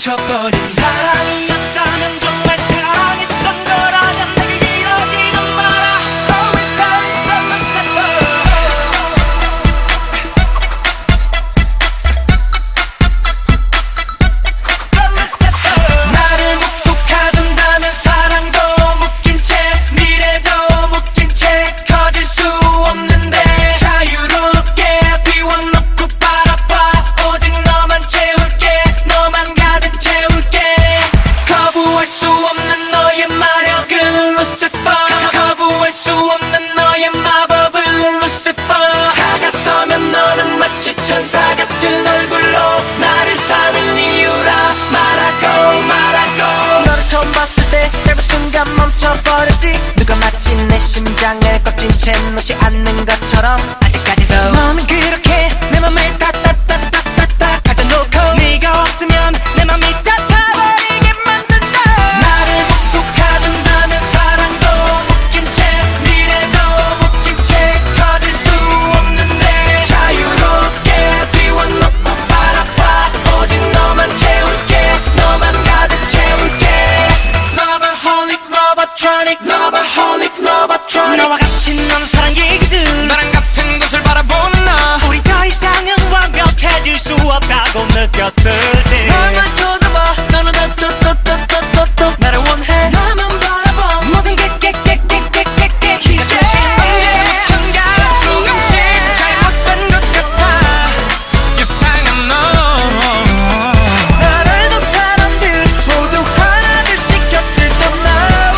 멈춰버린 사랑이었다면 정말 사랑했던 거라면 내게 이러지는 마라. Always always always 나를 묵묵하둔다면 사랑도 묶인 채 미래도 묶인 채 커질 수 없는데 자유롭게 비워놓고 바라봐. 오직 너만 채울게 너만 가득 채울게. 거부할 수 없는 너의 마력은 Lucifer. 거부할 수 없는 너의 마법은 Lucifer. 다가서면 너는 마치 천사 같은 얼굴로 나를 사는 이유라 말하고 말하고. 너를 처음 봤을 때 짧은 순간 멈춰버렸지. 누가 마치 내 심장을 꺾인 채 놓지 않는 것처럼 아직까지도 너는 그렇게 내 맘을 따따따따따따 가져놓고 네가 없으면 내 맘이 따타버리게 만든다. 나를 묵묵하둔다면 사랑도 묶인 채 미래도 묶인 채 커질 수 없는데 자유롭게 비워놓고 바라봐. 오직 너만 채울게 너만 가득 채울게. Loverholic Lovertronic Loverholic Lovertronic. 너와 같이 나눈 사랑 얘기들 나랑 같은 곳을 바라보는 너 우리 더 이상은 완벽해질 수 없다고 느꼈을 때 너만 쳐다봐 너는 또또또또또또 나를 원해 나만 바라봐. 모든 게 깨깨깨깨깨깨 이제 언제부턴가 조금씩 잘못된 것 같아. 이상한 너 나를 둔 사람들 모두 하나둘씩 곁을 떠나.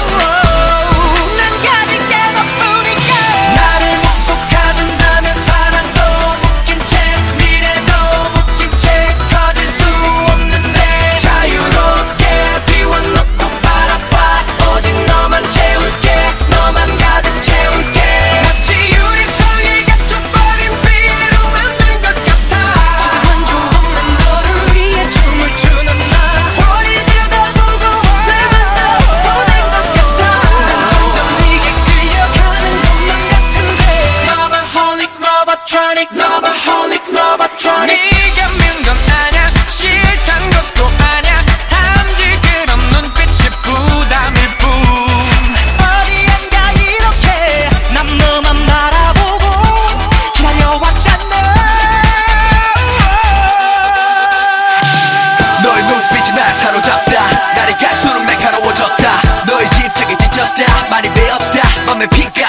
난 가진 게 너뿐이니까. 나를 묵묵하둔다면 사랑도 묶인 채 미래도 묶인 채 커질 수 없는데 자유롭게 비워놓고 바라봐. 오직 너만 채울게 너만 가득 채울게. 마치 유리성이 갇혀버린 비로 만든 것 같아. 만족 없는 너를 위해 춤을 추는 나 홀이 들여다보고 날 만져보낸 것 같아. 난 점점 네게 끌려가는 것만 같은데 Loverholic Lovertronic Loverholic Lovertronic. 네가 미운 건 아냐 싫단 것도 아냐 탐지 그런 눈빛이 부담일 뿐. 어디엔가 이렇게 난 너만 바라보고 기다려왔잖아. 너의 눈빛이 날 사로잡다. 나를 갈수록 날카로워졌다. 너의 집착에 지쳤다. 많이 배웠다. 맘에 피가